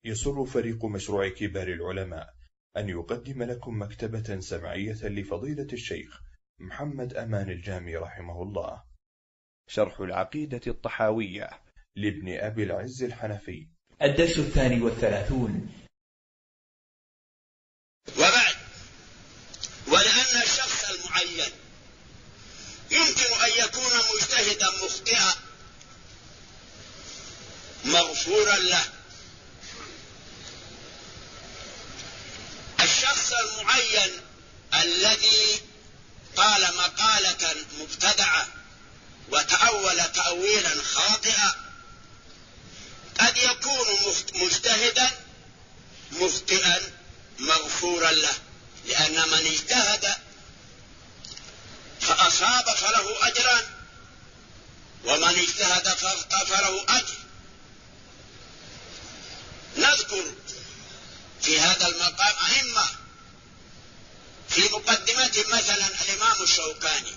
يسر فريق مشروع كبار العلماء أن يقدم لكم مكتبة سمعية لفضيلة الشيخ محمد أمان الجامي رحمه الله، شرح العقيدة الطحاوية لابن أبي العز الحنفي، الدرس 32. وبعد، ولأن الشخص المعين يمكن أن يكون مجتهدا مخطئا مغفورا له. الشخص المعين الذي قال مقالة مبتدعة وتأول تأويلا خاطئا قد يكون مجتهدا مخطئا مغفورا له، لأن من اجتهد فأصاب فله أجران، ومن اجتهد فأخطأ فله أجر. نذكر في هذا المقام أئمة، في مقدمته مثلا الإمام الشوكاني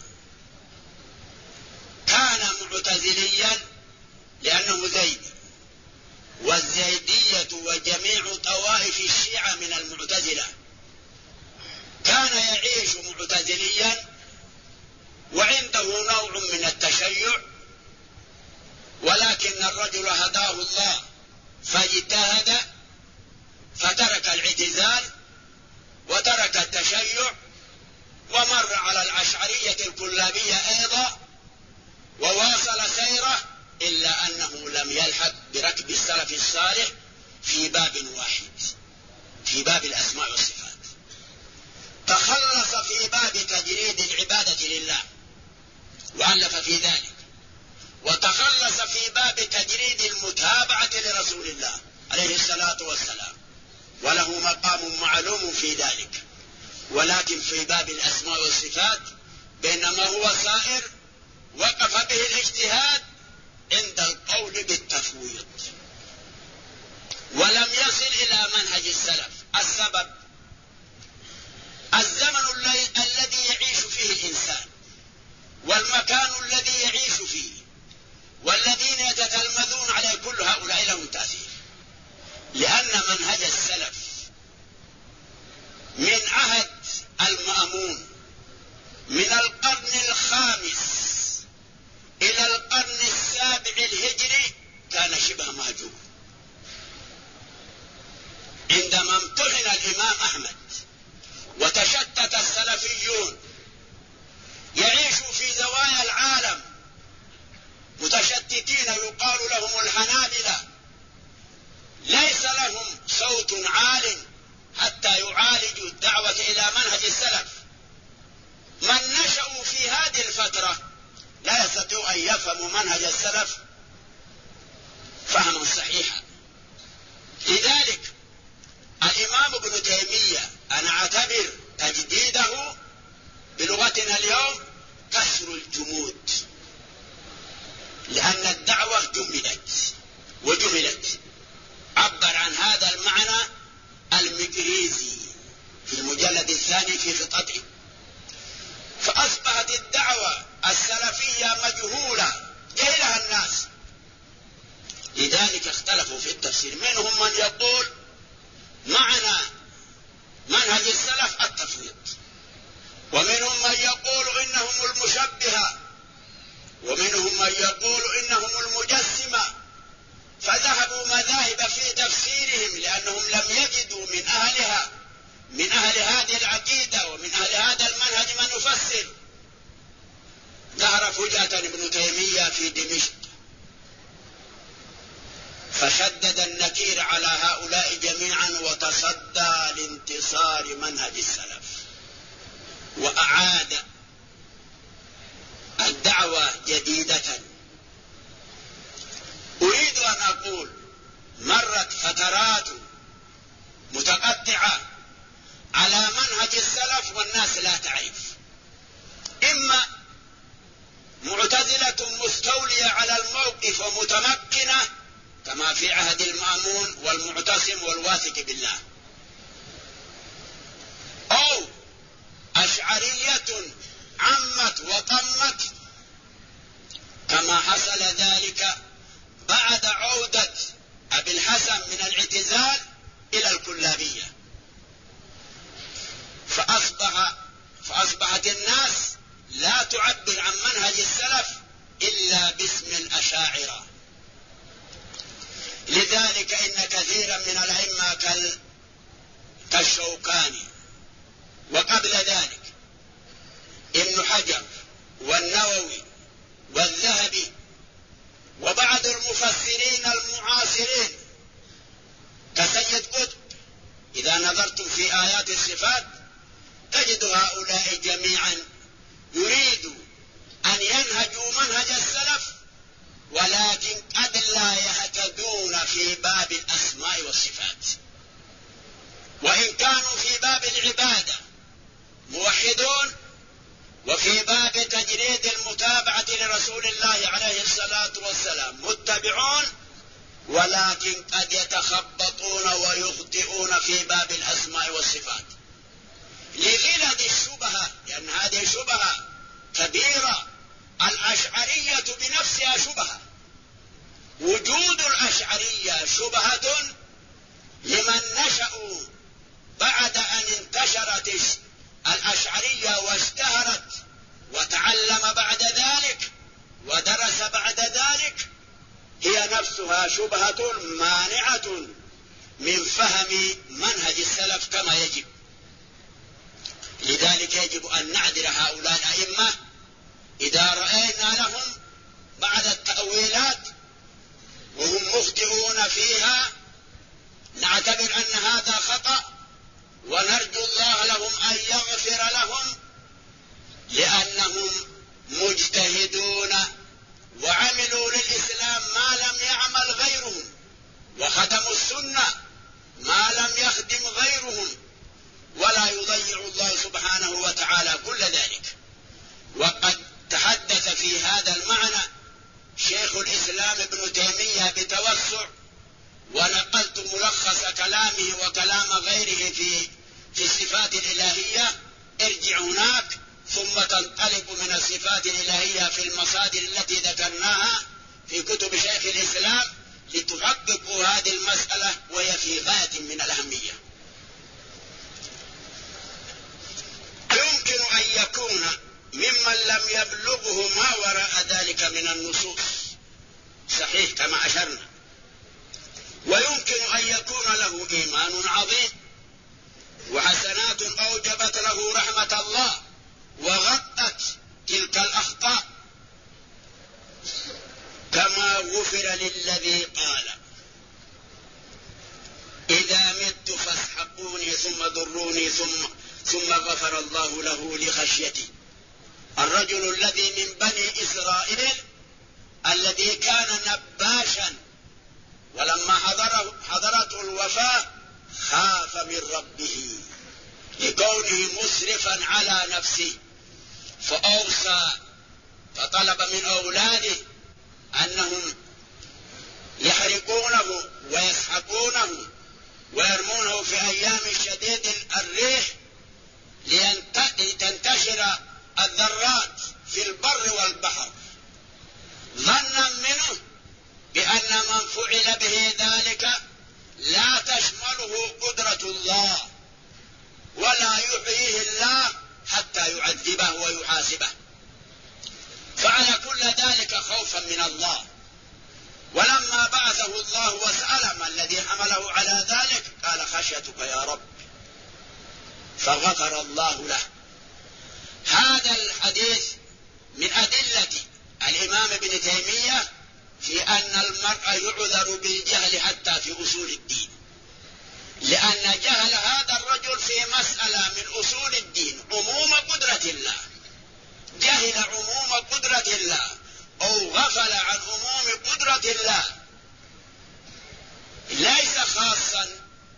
كان معتزليا لأنه زيدي، والزيدية وجميع طوائف الشيعة من المعتزلة. كان يعيش معتزليا وعنده نوع من التشيع، ولكن الرجل هداه الله فاجتهد فترك الاعتزال وترك التشيع ومر على الأشعرية الكلابية أيضا وواصل سيره، إلا أنه لم يلحق بركب السلف الصالح في باب واحد، في باب الأسماء والصفات. تخلص في باب تجريد العبادة لله وألف في ذلك، وتخلص في باب تجريد المتابعة لرسول الله عليه الصلاة والسلام، وله مقام معلوم في ذلك. ولكن في باب الأسماء والصفات بينما هو سائر وقف به الاجتهاد عند القول بالتفويض، ولم يصل إلى منهج السلف. السبب الزمن الذي يعيش فيه الإنسان، والمكان الذي يعيش فيه، والذين يتتلمذون عليه، كل هؤلاء لهم تأثير. لأن منهج السلف من عهد المأمون من القرن الخامس إلى القرن السابع الهجري كان شبه مهجور. عندما امتهن الإمام أحمد وتشتت السلفيون يعيشوا في زوايا العالم متشتتين، يقال لهم الحنابلة، ليس لهم صوت عال حتى يعالجوا الدعوة إلى منهج السلف. من نشأوا في هذه الفترة لا يستطيع أن يفهموا منهج السلف فهما صحيحا. لذلك الإمام ابن تيمية أنا أعتبر تجديده بلغتنا اليوم كسر الجمود، لأن الدعوة جملت وجملت. عبر عن هذا المعنى المقريزي في المجلد الثاني في خطته، فأصبحت الدعوة السلفية مجهولة جهلها الناس. لذلك اختلفوا في التفسير، منهم من يقول معنى منهج السلف التفويض، ومنهم من يقول إنهم المشبهة، ومنهم من يقول إنهم المجسمة. فذهبوا مذاهب في تفسيرهم لأنهم لم يجدوا من أهلها، من أهل هذه العقيدة ومن أهل هذا المنهج من يفسر. ظهر فجأة ابن تيمية في دمشق فشدد النكير على هؤلاء جميعا وتصدى لانتصار منهج السلف، وأعاد الدعوة جديدة. أريد أن أقول مرت فترات متقطعة على منهج السلف والناس لا تعرف، إما معتزلة مستولية على الموقف ومتمكنة كما في عهد المأمون والمعتصم والواثق بالله، أو أشعرية عمت وطمت كما حصل ذلك بعد عودة أبي الحسن من الاعتزال الشوكاني وقبل ذلك ابن حجر والنووي والذهبي وبعض المفسرين المعاصرين كسيد قطب، إذا نظرتم في آيات الصفات تجد هؤلاء جميعا يريدوا أن ينهجوا منهج السلف، ولكن قد لا يهتدون في باب الأسماء والصفات، وإن كانوا في باب العبادة موحدون وفي باب تجريد المتابعة لرسول الله عليه الصلاة والسلام متبعون، ولكن قد يتخبطون ويخطئون في باب الأسماء والصفات لغلظ الشبهة، لأن هذه شبهة كبيرة. الأشعرية بنفسها شبهة، وجود الأشعرية شبهة لمن نشأوا بعد أن انتشرت الأشعرية واشتهرت وتعلم بعد ذلك ودرس بعد ذلك، هي نفسها شبهة مانعة من فهم منهج السلف كما يجب. لذلك يجب أن نعذر هؤلاء الأئمة إذا رأينا لهم بعد التأويلات وهم مخطئون فيها، نعتبر أن هذا خطأ ونرجو الله لهم أن يغفر لهم، لأنهم مجتهدون وعملوا للإسلام ما لم يعمل غيرهم، وخدموا السنة ما لم يخدم غيرهم، ولا يضيع الله سبحانه وتعالى كل ذلك. وقد تحدث في هذا المعنى شيخ الإسلام ابن تيمية بتوسع، ونقلت ملخص كلامه وكلام غيره في الصفات الإلهية. ارجع هناك ثم تنطلق من الصفات الإلهية في المصادر التي ذكرناها في كتب شيخ الإسلام لتحققوا هذه المسألة، وهي في غاية من الأهمية. يمكن أن يكون ممن لم يبلغه ما وراء ذلك من النصوص، صحيح كما أشرنا، ويمكن أن يكون له إيمان عظيم وحسنات أوجبت له رحمة الله وغطت تلك الأخطاء، كما غفر للذي قال إذا مت فاسحقوني ثم ضروني ثم غفر الله له لخشيتي. الرجل الذي من بني إسرائيل الذي كان نباشا، ولما حضرته الوفاة خاف من ربه لكونه مسرفا على نفسه، فأوصى فطلب من أولاده أنهم يحرقونه ويسحقونه ويرمونه في أيام شديد الريح لتنتشر الذرات في البر والبحر، ظنا منه بأن من فعل به ذلك لا تشمله قدرة الله ولا يحييه الله حتى يعذبه ويحاسبه، فعل كل ذلك خوفا من الله. ولما بعثه الله وسأل ما الذي حمله على ذلك قال خشيتك يا رب، فغفر الله له. هذا الحديث من أدلة الإمام ابن تيمية في أن المرء يعذر بالجهل حتى في أصول الدين، لأن جهل هذا الرجل في مسألة من أصول الدين عموم قدرة الله، جهل عموم قدرة الله أو غفل عن عموم قدرة الله، ليس خاصا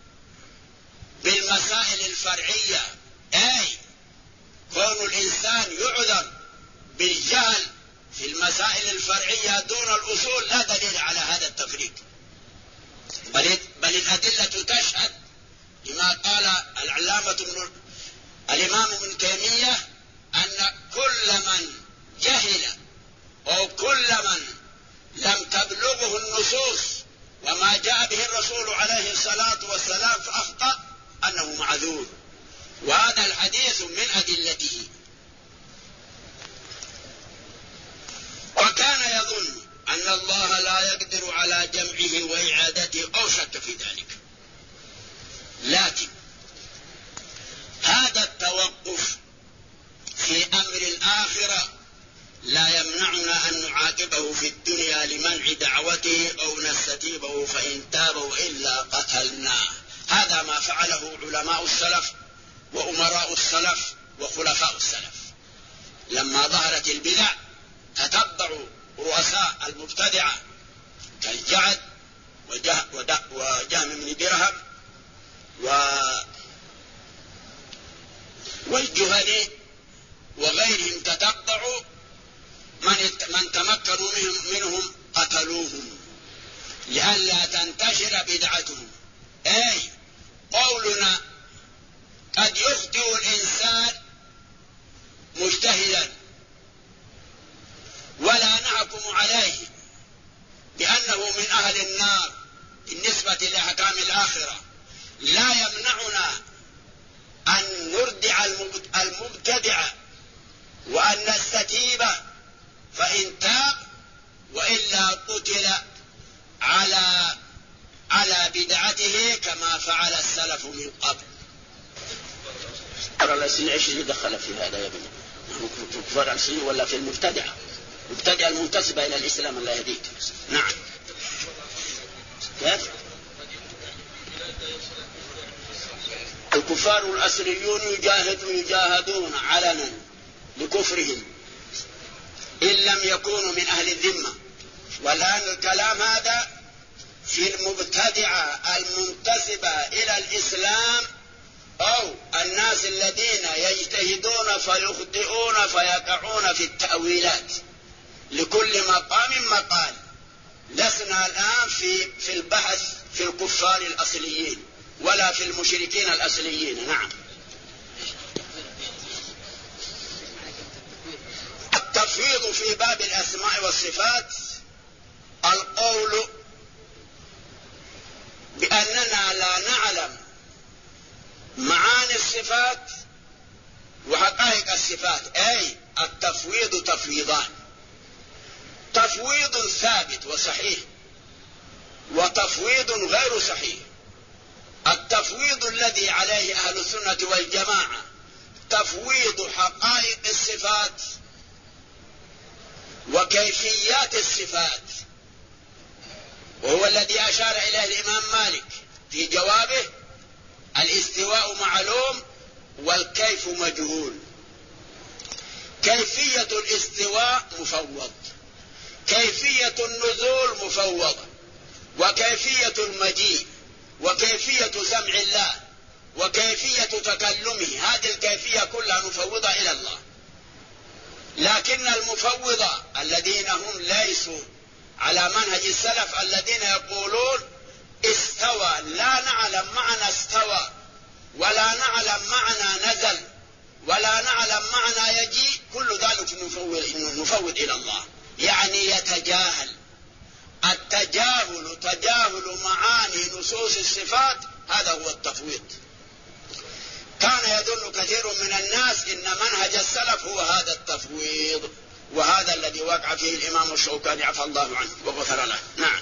بالمسائل الفرعية، أي كون الإنسان يعذر بالجهل في المسائل الفرعية دون الأصول لا دليل على هذا التفريق، بل الأدلة تشهد لما قال الإمام ابن تيمية أن كل من جهل أو كل من لم تبلغه النصوص وما جاء به الرسول عليه الصلاة والسلام فأخطأ أنه معذور، وهذا الحديث من أدلته. وكان يظن أن الله لا يقدر على جمعه وإعادته أو شك في ذلك، لكن التوقف في أمر الآخرة لا يمنعنا أن نعاقبه في الدنيا لمنع دعوته أو نستتيبه فإن تاب وإلا قتلناه. هذا ما فعله علماء السلف وأمراء السلف وخلفاء السلف. لما ظهرت البدع تتبعوا رؤساء المبتدعة كالجعد وجهم بن درهم والجهني وغيرهم، تتبعوا من تمكنوا منهم قتلوهم لئلا تنتشر بدعتهم. أي قولنا قد يخطئ الإنسان مجتهدا ولا نحكم عليه بأنه من أهل النار بالنسبة لأحكام الآخرة، لا يمنعنا أن نردع المبتدع وأن نستتيب فإن تاب وإلا قتل على بدعته كما فعل السلف من قبل. ايش اللي دخل في هذا يا ابني؟ في كفار السنين ولا في المبتدعة المنتسبة إلى الإسلام؟ الله يهديك. نعم. كيف؟ الكفار الأصليون يجاهدون علنا لكفرهم إن لم يكونوا من أهل الذمة. والآن الكلام هذا في المبتدعة المنتسبة إلى الإسلام أو الناس الذين يجتهدون فيخطئون فيقعون في التأويلات. لكل مقام مقال. لسنا الآن في البحث في الكفار الأصليين ولا في المشركين الأصليين. نعم. التفويض في باب الأسماء والصفات القول بأننا لا نعلم معاني الصفات وحقائق الصفات. أي التفويض تفويضان: تفويض ثابت وصحيح وتفويض غير صحيح. التفويض الذي عليه أهل السنة والجماعة تفويض حقائق الصفات وكيفيات الصفات، وهو الذي أشار إليه الإمام مالك في جوابه: الاستواء معلوم والكيف مجهول. كيفية الاستواء مفوض، كيفية النزول مفوضة، وكيفية المجيء، وكيفية سمع الله، وكيفية تكلمه، هذه الكيفية كلها مفوضة إلى الله. لكن المفوضة الذين هم ليسوا على منهج السلف الذين يقولون استوى، لا نعلم معنى استوى ولا نعلم معنى نزل ولا نعلم معنى يجيء، كل ذلك نفوض إلى الله، يعني يتجاهل. التجاهل تجاهل معاني نصوص الصفات، هذا هو التفويض. كان يظن كثير من الناس إن منهج السلف هو هذا التفويض، وهذا الذي وقع فيه الإمام الشوكاني عفى الله عنه وغفر له. نعم.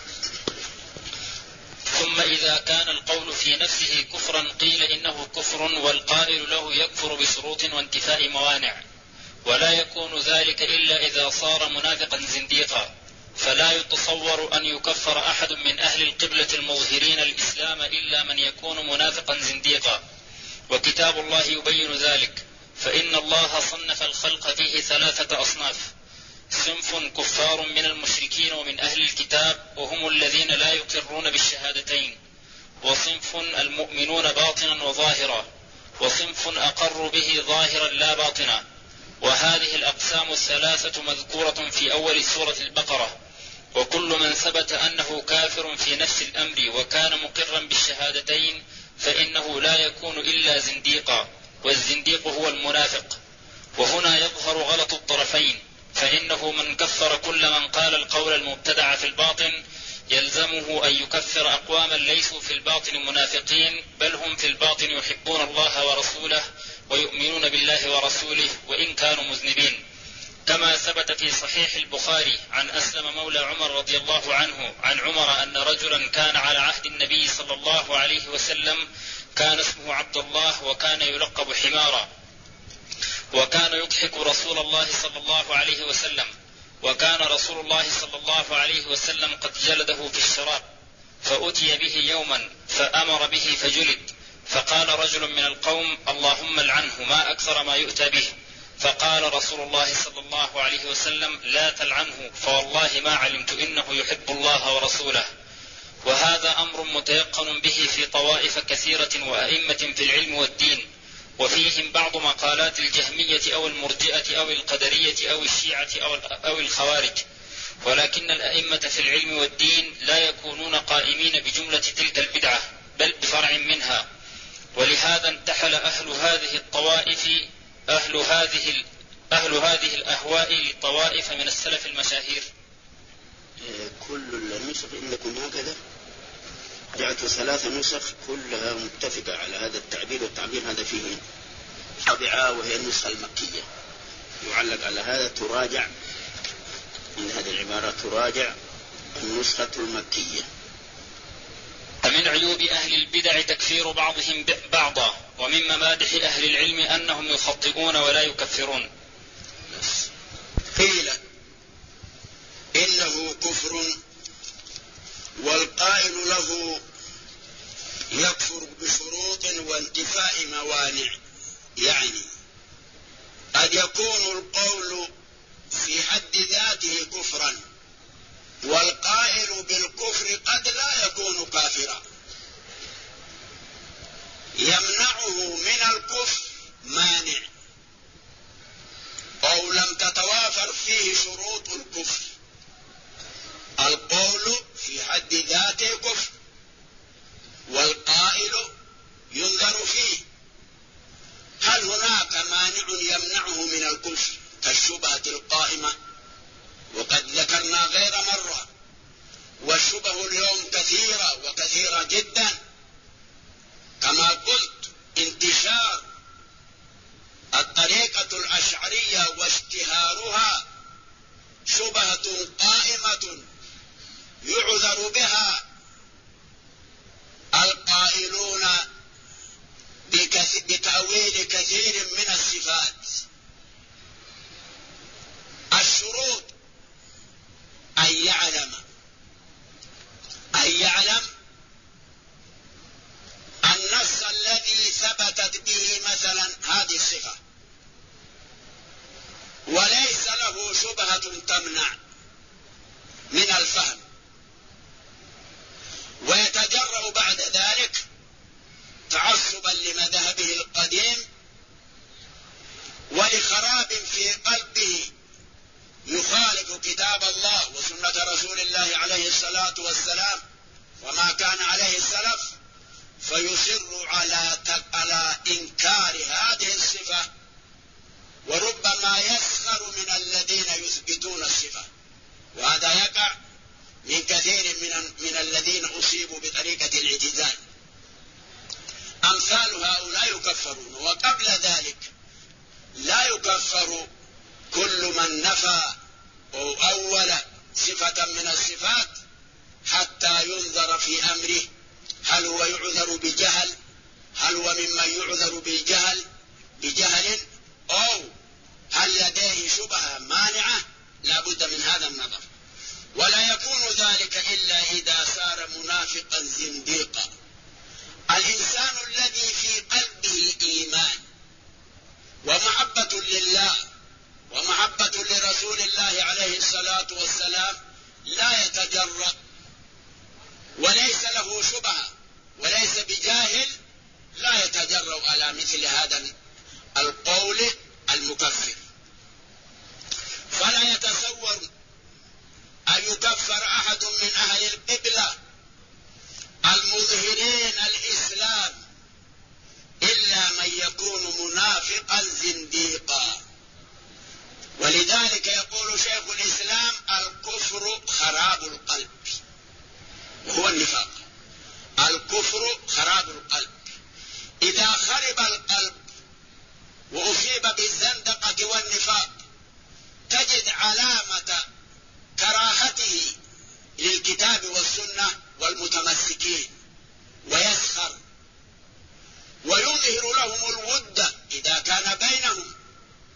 ثم إذا كان القول في نفسه كفرا قيل إنه كفر، والقائل له يكفر بشروط وانتفاء موانع، ولا يكون ذلك إلا إذا صار منافقا زنديقا، فلا يتصور أن يكفر أحد من أهل القبلة المظهرين الإسلام إلا من يكون منافقا زنديقا. وكتاب الله يبين ذلك، فإن الله صنف الخلق فيه 3 أصناف: صنف كفار من المشركين ومن أهل الكتاب وهم الذين لا يقرون بالشهادتين، وصنف المؤمنون باطنا وظاهرا، وصنف أقر به ظاهرا لا باطنا. وهذه الأقسام 3 مذكورة في أول سورة البقرة. وكل من ثبت أنه كافر في نفس الأمر وكان مقرا بالشهادتين فإنه لا يكون إلا زنديقا، والزنديق هو المنافق. وهنا يظهر غلط الطرفين، فإنه من كفر كل من قال القول المبتدع في الباطن يلزمه أن يكفر أقواما ليسوا في الباطن منافقين، بل هم في الباطن يحبون الله ورسوله ويؤمنون بالله ورسوله وإن كانوا مذنبين، كما ثبت في صحيح البخاري عن أسلم مولى عمر رضي الله عنه عن عمر أن رجلا كان على عهد النبي صلى الله عليه وسلم كان اسمه عبد الله وكان يلقب حمارا، وكان يضحك رسول الله صلى الله عليه وسلم، وكان رسول الله صلى الله عليه وسلم قد جلده في الشراب، فأتي به يوما فأمر به فجلد، فقال رجل من القوم: اللهم لعنه، ما أكثر ما يؤتى به. فقال رسول الله صلى الله عليه وسلم: لا تلعنه، فوالله ما علمت إنه يحب الله ورسوله. وهذا أمر متيقن به في طوائف كثيرة وأئمة في العلم والدين، وفيهم بعض مقالات الجهمية أو المرجئة أو القدرية أو الشيعة أو الخوارج، ولكن الأئمة في العلم والدين لا يكونون قائمين بجملة تلك البدعة، بل بفرع منها. ولهذا انتحل أهل هذه الطوائف أهل هذه الأهواء للطوائف من السلف المشاهير. كل النسخ عندكم هكذا؟ جاءت 3 نسخ كلها متفقة على هذا التعبير، والتعبير هذا فيه طبعة وهي النسخة المكية. يعلق على هذا تراجع، من هذه العبارة تراجع النسخة المكية. فمن عيوب أهل البدع تكفير بعضهم بعضا، ومن ممادح أهل العلم أنهم يخطئون ولا يكفرون. قيل إنه كفر والقائل له يكفر بشروط وانتفاء موانع، يعني قد يكون القول في حد ذاته كفرا، والقائل بالكفر قد لا يكون كافرا، يمنعه من الكفر مانع أو لم تتوافر فيه شروط الكفر. القول في حد ذاته كفر، والقائل ينظر فيه هل هناك مانع يمنعه من الكفر كالشبهة القائمة، وقد ذكرنا غير مرة، والشبه اليوم كثيرة جدا، كما قلت انتشار الطريقة الأشعرية واشتهارها شبهة قائمة يعذر بها القائلون بتأويل كثير من الصفات. الشروط أن يعلم النص الذي ثبتت به مثلا هذه الصفة وليس له شبهة تمنع من الفهم، ويتجرأ بعد ذلك تعصبا لمذهبه القديم ولخراب في قلبه يخالف كتاب الله وسنة رسول الله عليه الصلاة والسلام وما كان عليه السلف، فيصر على إنكار هذه الصفة، وربما يسخر من الذين يثبتون الصفة، وهذا يقع من كثير من الذين أصيبوا بطريقة الاعتزال. أمثال هؤلاء يكفرون، وقبل ذلك لا يكفر كل من نفى أو أول صفة من الصفات حتى ينظر في أمره، هل هو يعذر بجهل، هل هو ممن يعذر بجهل أو هل لديه شبهة مانعة، لا بد من هذا النظر. ولا يكون ذلك إلا إذا صار منافقا زنديقا. الإنسان الذي في قلبه إيمان ومحبة لله ومحبة لرسول الله عليه الصلاة والسلام لا يتجرأ وليس له شبهة وليس بجاهل، لا يتجرأ على مثل هذا القول المكفر. فلا يتصور أن يكفر أحد من أهل القبلة المظهرين الإسلام إلا من يكون منافقا زنديقا. ولذلك يقول شيخ الإسلام: الكفر خراب القلب، وهو النفاق. الكفر خراب القلب. إذا خرب القلب وأصيب بالزندقة والنفاق تجد علامة كراهته للكتاب والسنة والمتمسكين، ويسخر ويظهر لهم الود إذا كان بينهم،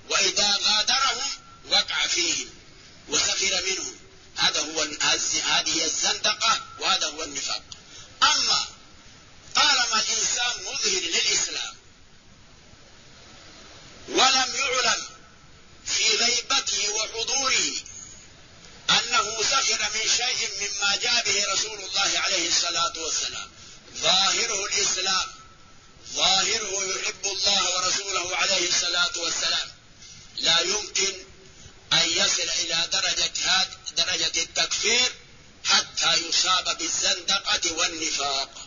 لا يمكن أن يصل إلى درجة التكفير حتى يصاب بالزندقة والنفاق.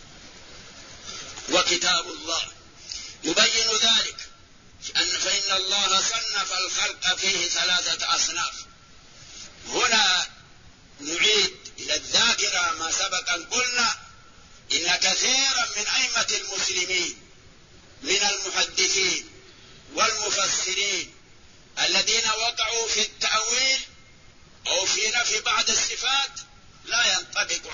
وكتاب الله يبين ذلك، فإن الله صنف الخلق فيه 3 أصناف. هنا نعيد إلى الذاكرة ما سبق أن قلنا إن كثيرا من أئمة المسلمين من المحدثين والمفسرين الذين وقعوا في التأويل أو في نفي بعض الصفات لا تنطبق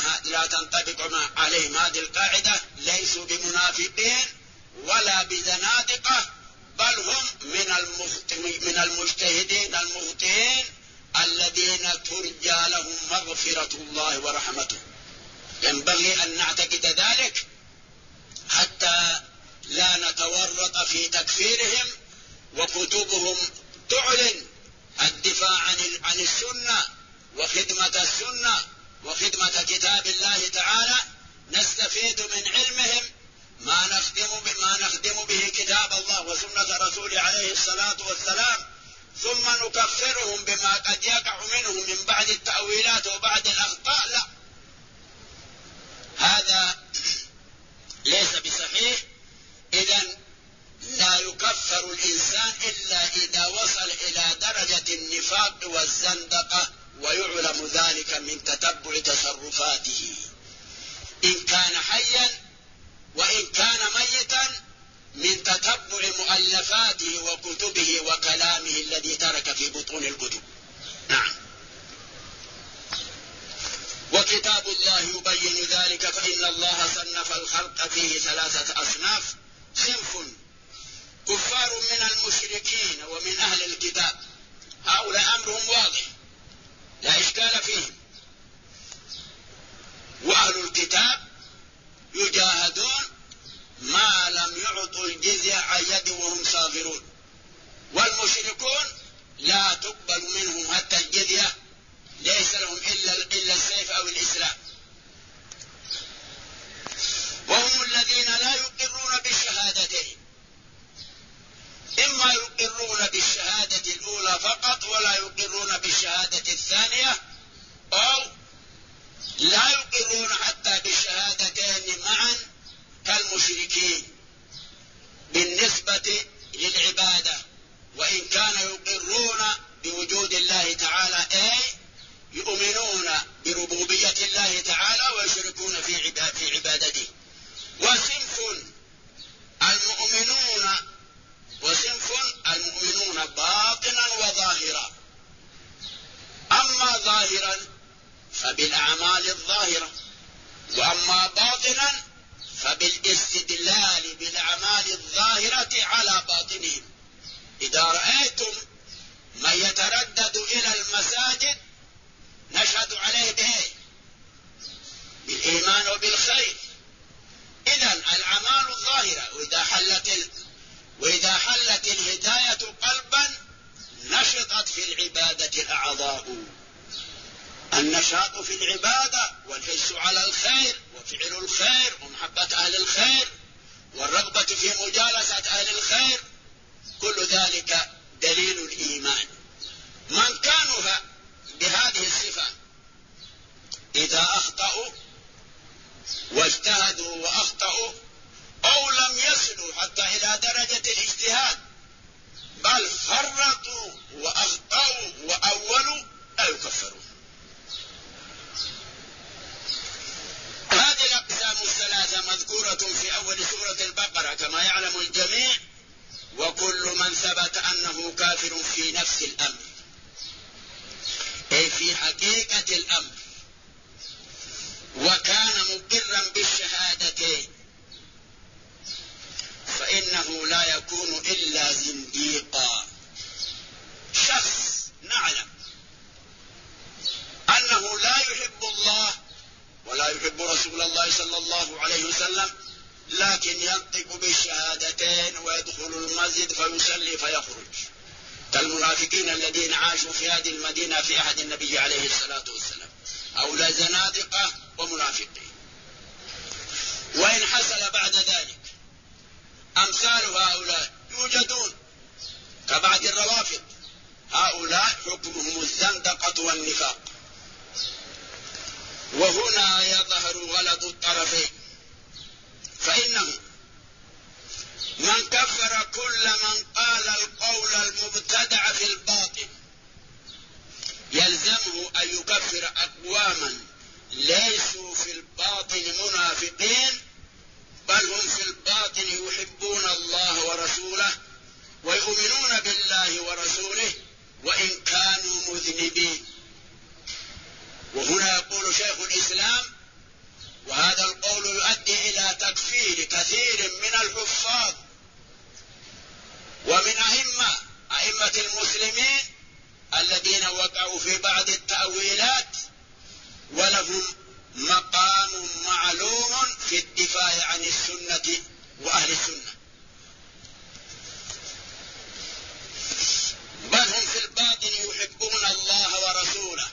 عليهم هذه القاعدة، ليسوا بمنافقين ولا بزنادقة، بل هم من المجتهدين المخطئين الذين ترجى لهم مغفرة الله ورحمته. ينبغي أن نعتقد ذلك حتى لا نتورط في تكفيرهم. وكتبهم تعلن الدفاع عن السنة وخدمة السنة وخدمة كتاب الله تعالى. نستفيد من علمهم ما نخدم به كتاب الله وسنة رسوله عليه الصلاة والسلام، ثم نكفرهم بما قد يقع منهم من بعد التأويلات وبعد الأخطاء. لا، هذا ليس بصحيح. إذن لا يكفر الإنسان إلا إذا وصل إلى درجة النفاق والزندقة، ويعلم ذلك من تتبع تصرفاته إن كان حيا وإن كان ميتا، من تتبع مؤلفاته وكتبه وكلامه الذي ترك في بطون الكتب. نعم. وكتاب الله يبين ذلك، فإن الله صنف الخلق فيه 3 أصناف. صنف كفار من المشركين ومن أهل الكتاب، هؤلاء أمرهم واضح لا إشكال فيهم، وأهل الكتاب يجاهدون ما لم يعطوا الجزية عن يد وهم صاغرون، والمشركون لا تقبل منهم حتى الجزية، ليس لهم إلا السيف أو الإسلام. وهم الذين لا يقرون بالشهادتين، إما يقرون بالشهادة الأولى فقط ولا يقرون بالشهادة الثانية، أو لا يقرون حتى بالشهادتين معا كالمشركين بالنسبة للعبادة، وإن كانوا يقرون بوجود الله تعالى، أي يؤمنون بربوبية الله تعالى ويشركون في عبادته. وصنف المؤمنون باطنا وظاهرا. أما ظاهرا فبالأعمال الظاهرة، وأما باطنا فبالاستدلال بالأعمال الظاهرة على باطنهم. إذا رأيتم من يتردد إلى المساجد نشهد عليه بالإيمان وبالخير. إذن الأعمال الظاهرة، وإذا حلت الهداية قلبا نشطت في العبادة الأعضاء. النشاط في العبادة والحرص على الخير وفعل الخير ومحبة أهل الخير والرغبة في مجالسة أهل الخير، كل ذلك دليل الإيمان. من كانوا بهذه الصفة إذا أخطأوا واجتهدوا وأخطأوا أو لم يصلوا حتى إلى درجة الاجتهاد بل فرطوا وأخطأوا وأولوا، لا يكفرون. هذه الأقسام الثلاثة مذكورة في أول سورة البقرة كما يعلم الجميع، وكل من ثبت أنه كافر في نفس الأمر، أي في حقيقة الأمر، وكان مقرا بالشهادتين، فإنه لا يكون إلا زنديقا. شخص نعلم أنه لا يحب الله ولا يحب رسول الله صلى الله عليه وسلم، لكن ينطق بالشهادتين ويدخل المسجد فيصلي فيخرج، كالمنافقين الذين عاشوا في هذه المدينة في عهد النبي عليه الصلاة والسلام، هؤلاء زنادقة ومنافقين. وإن حصل بعد ذلك أمثال هؤلاء يوجدون كبعض الروافض حكمهم الزندقة والنفاق. وهنا يظهر غلط الطرفين، فإنه من كفر كل من قال القول المبتدع في الباطن يلزمه أن يكفر أقواما ليسوا في الباطن منافقين، بل هم في الباطن يحبون الله ورسوله ويؤمنون بالله ورسوله وإن كانوا مذنبين. وهنا يقول شيخ الإسلام: وهذا القول يؤدي إلى تكفير كثير من الحفاظ ومن أئمة المسلمين الذين وقعوا في بعض التأويلات ولهم مقام معلوم في الدفاع عن السنة وأهل السنة، بل هم في الباطن يحبون الله ورسوله.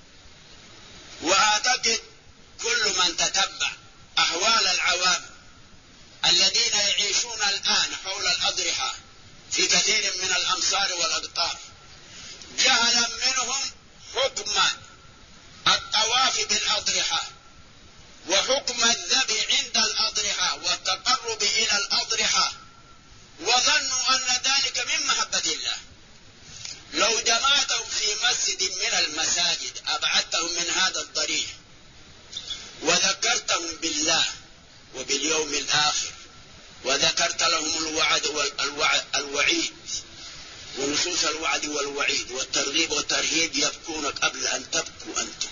وأعتقد كل من تتبع أحوال العوام الذين يعيشون الآن حول الأضرحة في كثير من الأمصار والأقطار جهلا منهم حكم الطواف بالأضرحة وحكم الذبح عند الأضرحة والتقرب إلى الأضرحة، وظنوا أن ذلك من محبة الله. لو جمعتهم في مسجد من المساجد أبعدتهم من هذا الضريح وذكرتهم بالله وباليوم الآخر وذكرت لهم الوعد والوعيد ونصوص الوعد والوعيد والترغيب والترهيب، يبكون قبل أن تبكوا أنتم،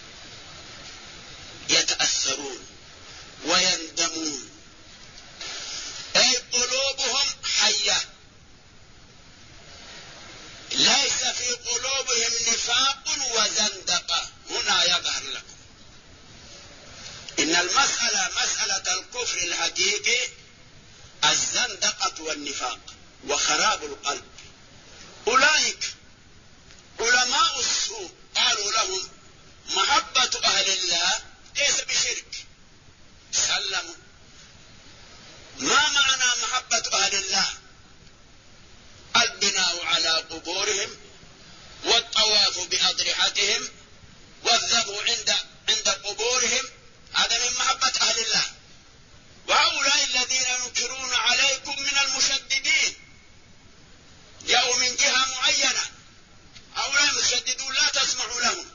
يتأثرون ويندمون، أي قلوبهم حية، ليس في قلوبهم نفاق وزندقة. هنا يظهر لكم إن المسألة مسألة الكفر الحقيقي الزندقة والنفاق وخراب القلب. أولئك علماء السوء قالوا لهم محبة أهل الله ليس بشرك، سلموا. ما معنى محبة أهل الله؟ البناء على قبورهم والطواف بأضرحتهم والذبح عند قبورهم، هذا من محبة أهل الله. وهؤلاء الذين ينكرون عليكم من المشددين جاءوا من جهة معينة، هؤلاء المشددون لا تسمعوا لهم.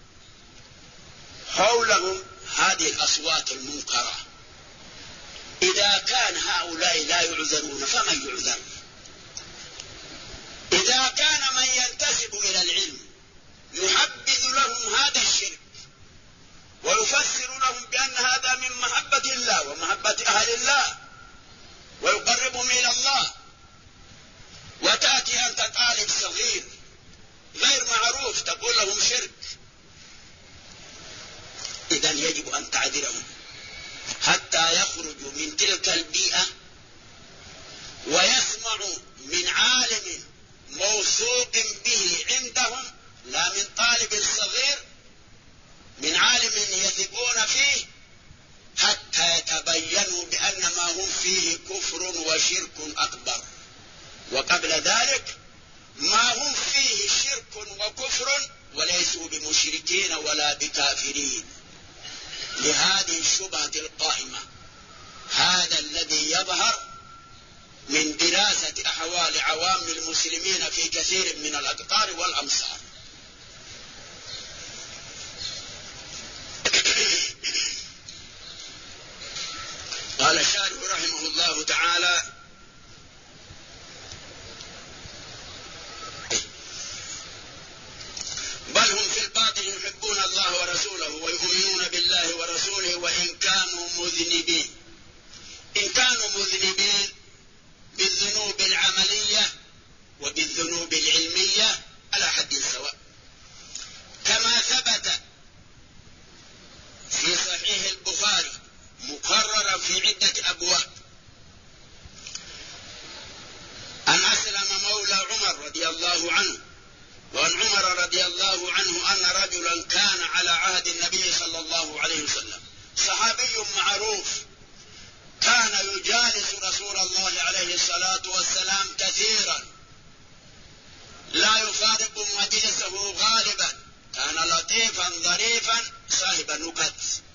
حولهم هذه الأصوات المنكرة. إذا كان هؤلاء لا يعذرون فمن يعذر؟ إذا كان من ينتسب إلى العلم يحبذ لهم هذا الشرك ويفسر لهم بأن هذا من محبة الله ومحبة أهل الله ويقربهم إلى الله، وتأتي أنت طالب صغير غير معروف تقول لهم شرك، إذن يجب أن تعذرهم حتى يخرجوا من تلك البيئة ويسمعوا من عالم موثوق به عندهم، لا من طالب صغير، من عالم يثقون فيه، حتى يتبينوا بأن ما هم فيه كفر وشرك أكبر. وقبل ذلك ما هم فيه شرك وكفر وليسوا بمشركين ولا بكافرين. لهذه الشبهة القائمة هذا الذي يظهر من دراسة أحوال عوام المسلمين في كثير من الأقطار والأمصار. قال الشارح رحمه الله تعالى: بل هم في الباطن يحبون الله ورسوله ويؤمنون بالله ورسوله وإن كانوا مذنبين. إن كانوا مذنبين بالذنوب العملية وبالذنوب العلمية على حد سواء، كما ثبت في صحيح البخاري مكررا في عدة أبواب أن أسلم مولى عمر رضي الله عنه، وأن عمر رضي الله عنه أن رجلا كان على عهد النبي صلى الله عليه وسلم، صحابي معروف، كان يجالس رسول الله عليه الصلاة والسلام كثيرا، لا يفارق مجلسه غالبا، كان لطيفا ظريفا صاحب النكت،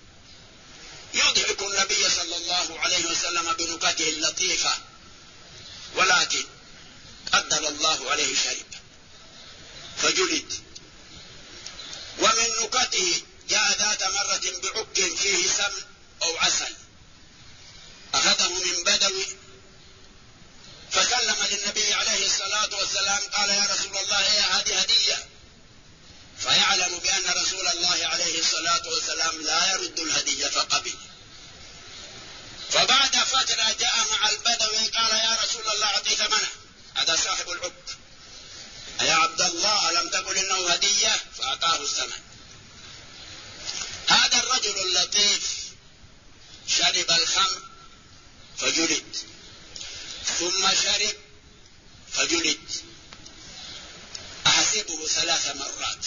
يضحك النبي صلى الله عليه وسلم بنكته اللطيفة، ولكن قدر الله عليه شرب فجلد. ومن نكته جاء ذات مرة بعك فيه سمن أو عسل، أخذه من بدوي فسلم للنبي عليه الصلاة والسلام، قال يا رسول الله هذه هدية، فيعلم بأن رسول الله عليه الصلاة والسلام لا يرد الهدية فقبل. فبعد فترة جاء مع البدوي قال يا رسول الله أعطي ثمنه، هذا صاحب العك، يا عبد الله ألم تقل إنه هدية؟ فأعطاه الثمن. هذا الرجل اللطيف شرب الخمر فجلد، ثم شرب فجلد، أحسبه 3 مرات.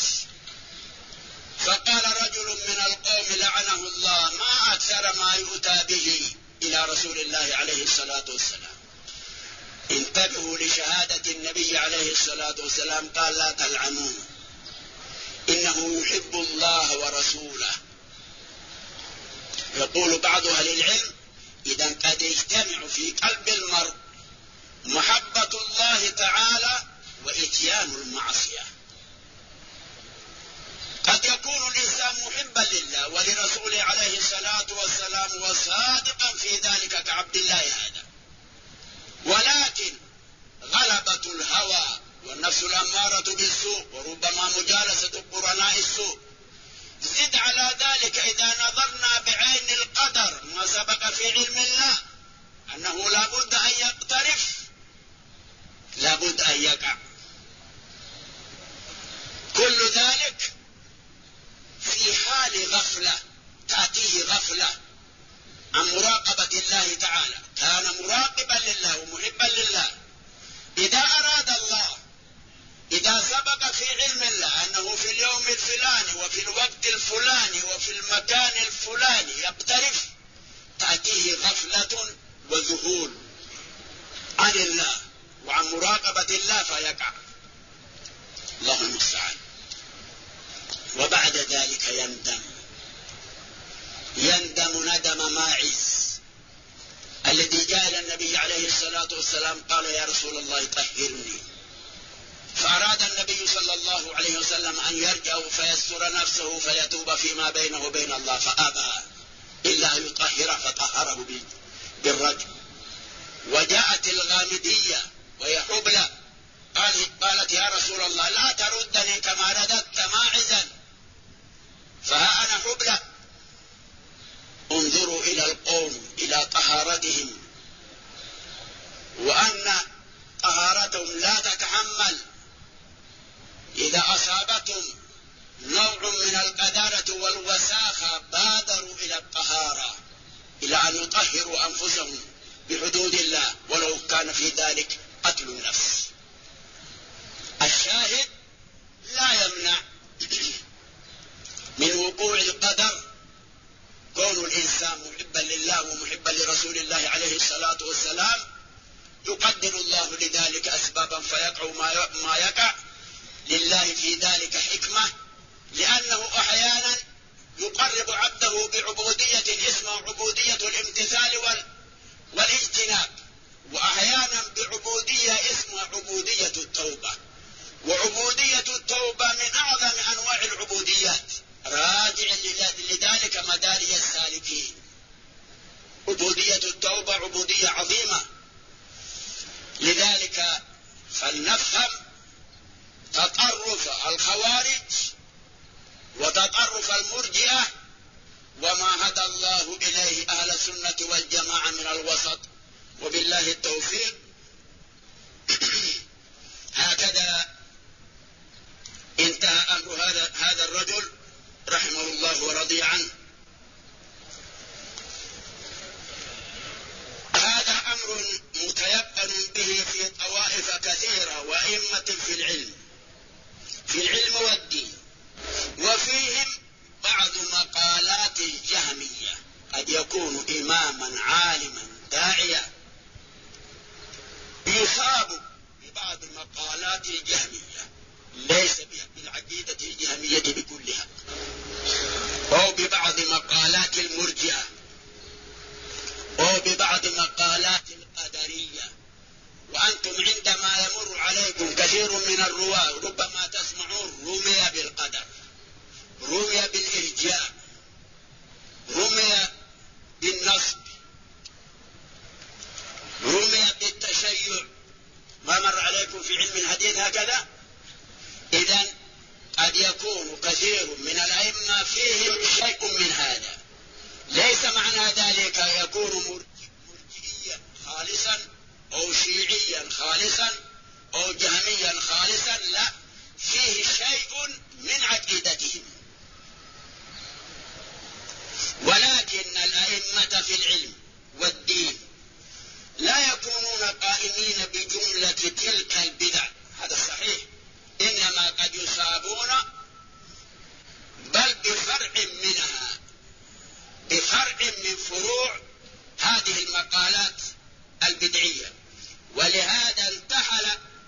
فقال رجل من القوم لعنه الله ما أكثر ما يؤتى به إلى رسول الله عليه الصلاة والسلام. انتبهوا لشهادة النبي عليه الصلاة والسلام، قال لا تلعنوه إنه يحب الله ورسوله. يقول بعض أهل العلم إذا قد يجتمع في قلب المرء محبة الله تعالى وإتيان المعصية. قد يكون الإنسان محبا لله ولرسوله عليه الصلاة والسلام وصادقا في ذلك كعبد الله هذا، ولكن غلبة الهوى والنفس الأمارة بالسوء وربما مجالسة قرناء السوء. زد على ذلك إذا نظرنا بعين القدر ما سبق في علم الله أنه لابد أن يقترف، لابد أن يقع، كل ذلك في حال غفلة تأتيه غفلة عن مراقبة الله تعالى. كان مراقبا لله ومحبا لله، إذا أراد الله، إذا سبق في علم الله أنه في اليوم الفلاني وفي الوقت الفلاني وفي المكان الفلاني يقترف، تأتيه غفلة وذهول عن الله وعن مراقبة الله فيقع، الله المستعان. وبعد ذلك يندم ندم ماعز الذي جاء إلى النبي عليه الصلاة والسلام قال يا رسول الله طهرني، فأراد النبي صلى الله عليه وسلم أن يرجع فيستر نفسه فيتوب فيما بينه وبين الله، فأبى إلا أن يطهر فطهره بالرجم. وجاءت الغامدية وهي حبلى قالت يا رسول الله لا تردني كما رددت ماعزا، فها أنا حبلى. انظروا إلى القوم إلى طهارتهم، وأن طهارتهم لا تتحمل إذا أصابتهم نوع من القذارة والوساخة بادروا إلى الطهارة، إلى أن يطهروا أنفسهم بحدود الله ولو كان في ذلك قتل النفس. الشاهد لا يمنع من وقوع القدر كون الإنسان محبا لله ومحبا لرسول الله عليه الصلاة والسلام، يقدر الله لذلك أسبابا فيقع ما يقع، لله في ذلك حكمة، لأنه أحيانا يقرب عبده بعبودية اسمها عبودية الامتثال والاجتناب، وأحيانا بعبودية اسمها عبودية التوبة. وعبودية التوبة من أعظم أنواع العبوديات، راجع لذلك مدارج السالكين. عبودية التوبة عبودية عظيمة، لذلك فلنفهم تطرف الخوارج وتطرف المرجئة وما هدى الله إليه أهل السنة والجماعة من الوسط، وبالله التوفيق. هكذا انتهى أمر هذا الرجل رحمه الله ورضي عنه. هذا أمر متيقن به في طوائف كثيرة وأئمة في العلم والدين، وفيهم بعض مقالات الجهمية، قد يكون إماما عالما داعيا يصاب ببعض مقالات الجهمية، في علم الحديث هكذا. إذن قد يكون كثير من الأئمة فيهم شيء من هذا، ليس معنى ذلك يكون مرجئيا خالصا أو شيعيا خالصا أو جهميا خالصا، لا، فيه شيء من عقيدتهم. ولكن الأئمة في العلم والدين لا يكونون قائمين بجملة تلك البدع، هذا صحيح، إنما قد يصابون بل بفرع منها، بفرع من فروع هذه المقالات البدعية. ولهذا انتحل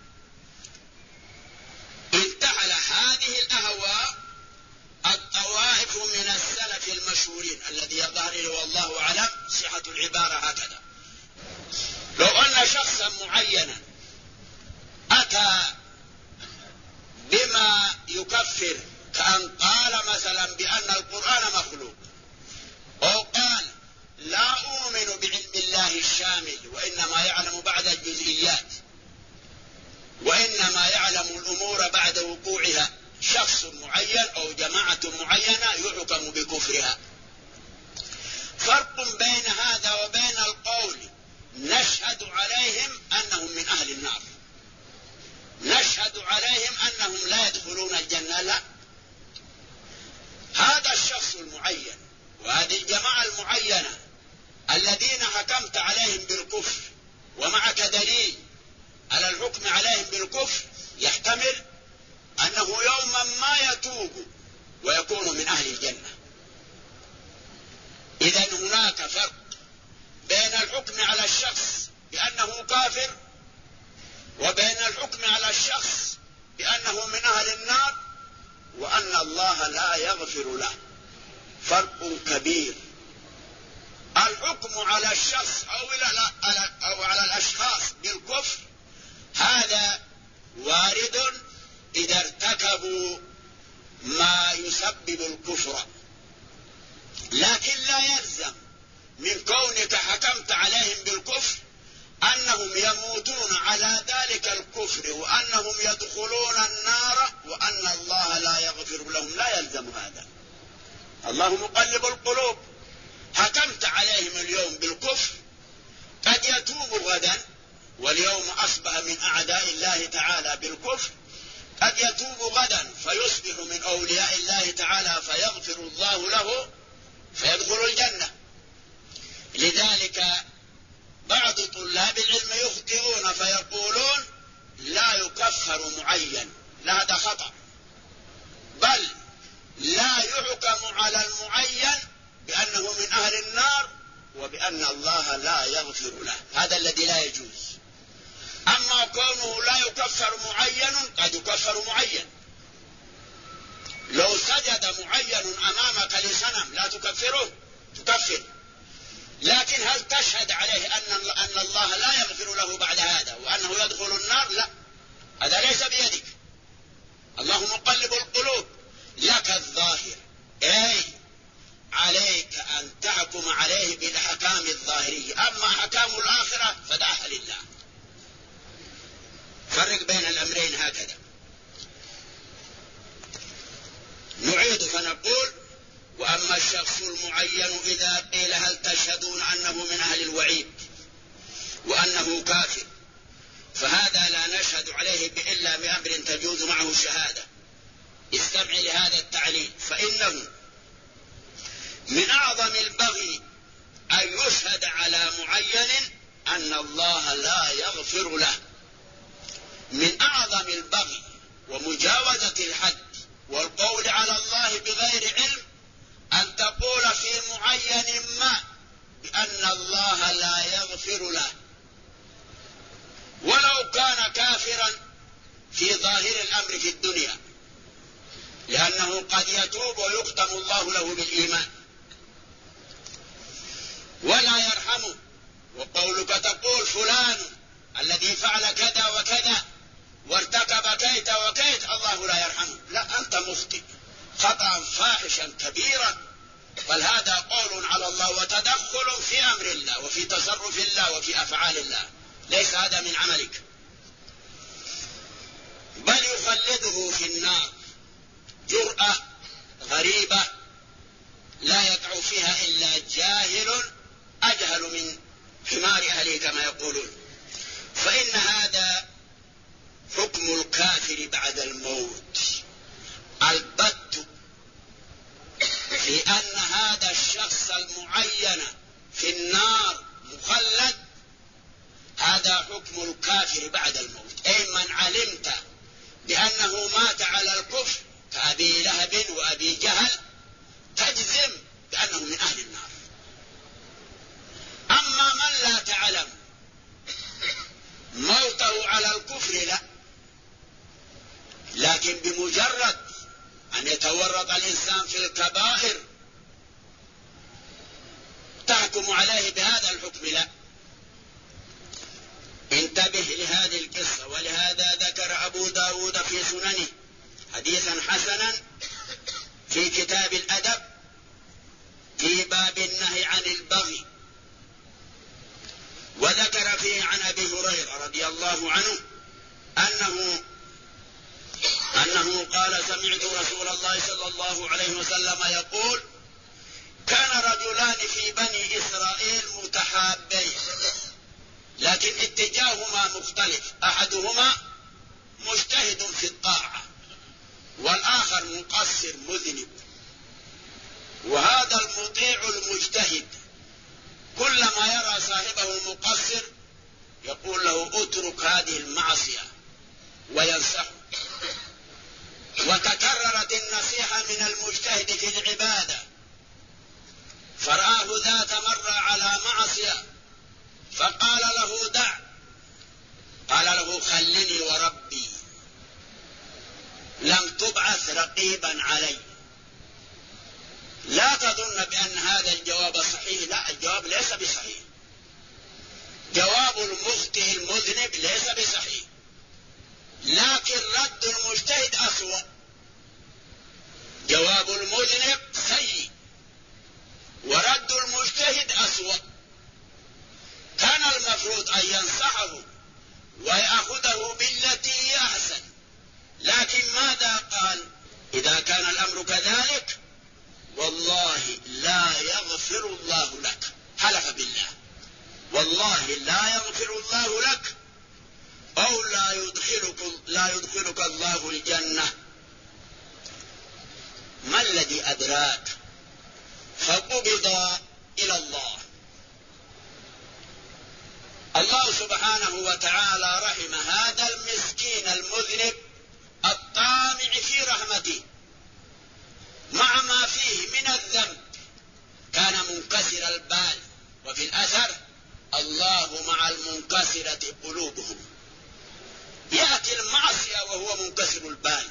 هذه الأهواء الطوائف من السلف المشهورين، الذي يظهر لي والله أعلم صحة العبارة هكذا. لو أن شخصا معينا أتى بما يكفر، كأن قال مثلا بأن القرآن مخلوق، أو قال لا أؤمن بعلم الله الشامل وإنما يعلم بعد الجزئيات، وإنما يعلم الأمور بعد وقوعها، شخص معين أو جماعة معينة يحكم بكفرها. فرق بين هذا وبين القول نشهد عليهم أنهم من أهل النار، نشهد عليهم أنهم لا يدخلون الجنة، لا، هذا الشخص المعين وهذه الجماعة المعينة الذين حكمت عليهم بالكفر ومعك دليل على الحكم عليهم بالكفر، يحتمل أنه يوما ما يتوب ويكون من أهل الجنة. إذن هناك فرق بين الحكم على الشخص بأنه كافر وبين الحكم على الشخص بأنه من أهل النار وأن الله لا يغفر له، فرق كبير. الحكم على الشخص أو على الأشخاص بالكفر هذا وارد إذا ارتكبوا ما يسبب الكفر، لكن لا يلزم من كونك حكمت عليهم بالكفر أنهم يموتون على ذلك الكفر وأنهم يدخلون النار وأن الله لا يغفر لهم، لا يلزم هذا. الله مقلب القلوب، حكمت عليهم اليوم بالكفر، قد يتوب غدا، واليوم أصبح من أعداء الله تعالى بالكفر، قد يتوب غدا فيصبح من أولياء الله تعالى فيغفر الله له فيدخل الجنة. لذلك بعض طلاب العلم يخطئون فيقولون لا يكفر معين، لا، هذا خطأ، بل لا يحكم على المعين بأنه من أهل النار وبأن الله لا يغفر له، هذا الذي لا يجوز. أما كونه لا يكفر معين، قد يكفر معين. لو سجد معين أمامك لصنم لا تكفره؟ تكفر، لكن هل تشهد عليه أن الله لا يغفر له بعد هذا وأنه يدخل النار؟ لا، هذا ليس بيدك، الله مقلب القلوب، لك الظاهر، أي عليك أن تحكم عليه بالأحكام الظاهرية، أما أحكام الآخرة فدعها لله. فرق بين الأمرين هكذا. نعيد فنقول: وأما الشخص المعين إذا قيل هل تشهدون أنه من أهل الوعيد وأنه كافر، فهذا لا نشهد عليه إلا بأمر تجوز معه الشهادة. استمع لهذا التعليل، فإنه من أعظم البغي أن يشهد على معين أن الله لا يغفر له. من أعظم البغي ومجاوزة الحد والقول على الله بغير علم أن تقول في معين ما بأن الله لا يغفر له، ولو كان كافرا في ظاهر الأمر في الدنيا، لأنه قد يتوب ويختم الله له بالإيمان ولا يرحمه. وقولك تقول فلان الذي فعل كذا وكذا وارتكب كيت وكيت الله لا يرحمه، لا، أنت مخطئ خطأ فاحشا كبيرا، بل هذا قول على الله وتدخل في أمر الله وفي تصرف الله وفي أفعال الله، ليس هذا من عملك. بل يخلده في النار جرأة غريبة لا يقع فيها إلا جاهل أجهل من حمار أهله كما يقولون. فإن هذا حكم الكافر بعد الموت البت، في أن هذا الشخص المعين في النار مخلد، هذا حكم الكافر بعد الموت. أي من علمت بأنه مات على الكفر كأبي لهب وأبي جهل تجزم بأنه من أهل النار. أما من لا تعلم موته على الكفر لا، لكن بمجرد أن يتورط الإنسان في الكبائر تحكم عليه بهذا الحكم لا. انتبه لهذه القصة. ولهذا ذكر أبو داود في سننه حديثا حسنا في كتاب الأدب في باب النهي عن البغي، وذكر فيه عن أبي هريرة رضي الله عنه أنه قال: سمعت رسول الله صلى الله عليه وسلم يقول: كان رجلان في بني إسرائيل متحابين لكن اتجاههما مختلف، أحدهما مجتهد في الطاعة والآخر مقصر مذنب. وهذا المطيع المجتهد كلما يرى صاحبه المقصر يقول له: اترك هذه المعصية وينصحه. وتكررت النصيحة من المجتهد في العبادة، فرآه ذات مرة على معصية فقال له: دع. قال له: خلني وربي لم تبعث رقيبا علي. لا تظن بأن هذا الجواب صحيح، لا، الجواب ليس بصحيح. جواب المخطئ المذنب ليس بصحيح، لكن رد المجتهد أسوأ. جواب المذنب سيء ورد المجتهد أسوأ. كان المفروض أن ينصحه ويأخذه بالتي هي أحسن، لكن ماذا قال؟ إذا كان الأمر كذلك والله لا يغفر الله لك. حلف بالله: والله لا يغفر الله لك أو لا يدخلك الله الجنة. ما الذي أدراك؟ فقبض إلى الله. الله سبحانه وتعالى رحم هذا المسكين المذنب الطامع في رحمته مع ما فيه من الذنب، كان منكسر البال. وفي الأثر: الله مع المنكسرة قلوبهم. يأتي المعصية وهو منكسر البال،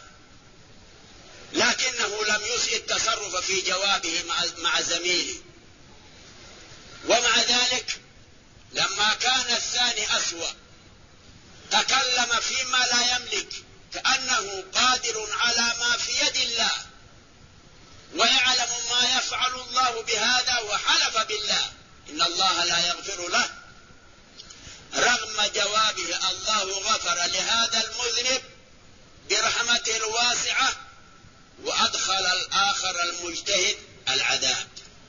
لكنه لم يسئ التصرف في جوابه مع زميله. ومع ذلك لما كان الثاني أسوأ تكلم فيما لا يملك كأنه قادر على ما في يد الله ويعلم ما يفعل الله بهذا، وحلف بالله إن الله لا يغفر له. رغم جوابه الله غفر لهذا المذنب برحمته الواسعة وأدخل الآخر المجتهد العذاب.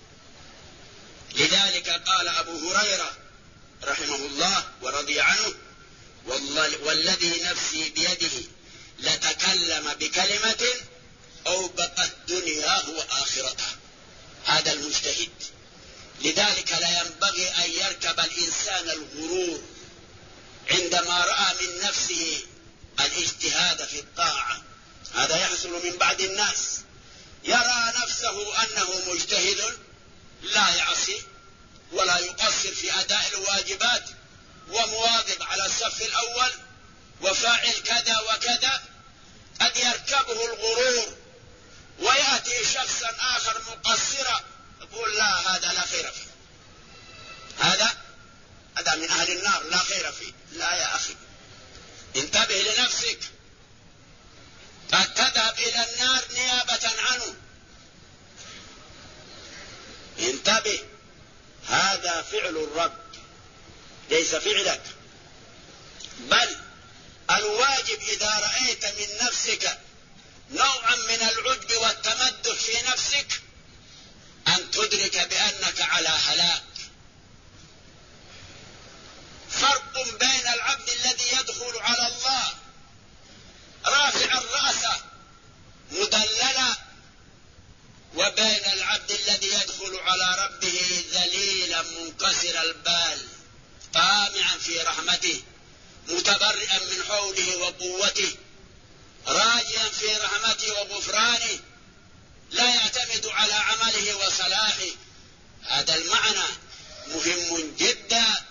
لذلك قال أبو هريرة رحمه الله ورضي عنه: والذي نفسي بيده لتكلم بكلمة أوبقت دنياه وآخرته. هذا المجتهد. لذلك لا ينبغي أن يركب الإنسان الغرور عندما رأى من نفسه الاجتهاد في الطاعة. هذا يحصل من بعض الناس، يرى نفسه أنه مجتهد لا يعصي ولا يقصر في أداء الواجبات ومواظب على الصف الأول وفاعل كذا وكذا. قد يركبه الغرور ويأتي شخصا آخر مقصرا يقول: لا، هذا لا خير فيه، هذا من أهل النار لا خير فيه. لا يا أخي، انتبه لنفسك، قد تذهب إلى النار نيابة عنه. انتبه، هذا فعل الرب ليس فعلك. بل الواجب إذا رأيت من نفسك نوعا من العجب والتمدح في نفسك أن تدرك بأنك على هلاك. فرق بين العبد الذي يدخل على الله رافعا رأسه مدللا، وبين العبد الذي يدخل على ربه ذليلا منكسر البال طامعا في رحمته متبرئا من حوله وقوته راجيا في رحمته وغفرانه لا يعتمد على عمله وصلاحه. هذا المعنى مهم جدا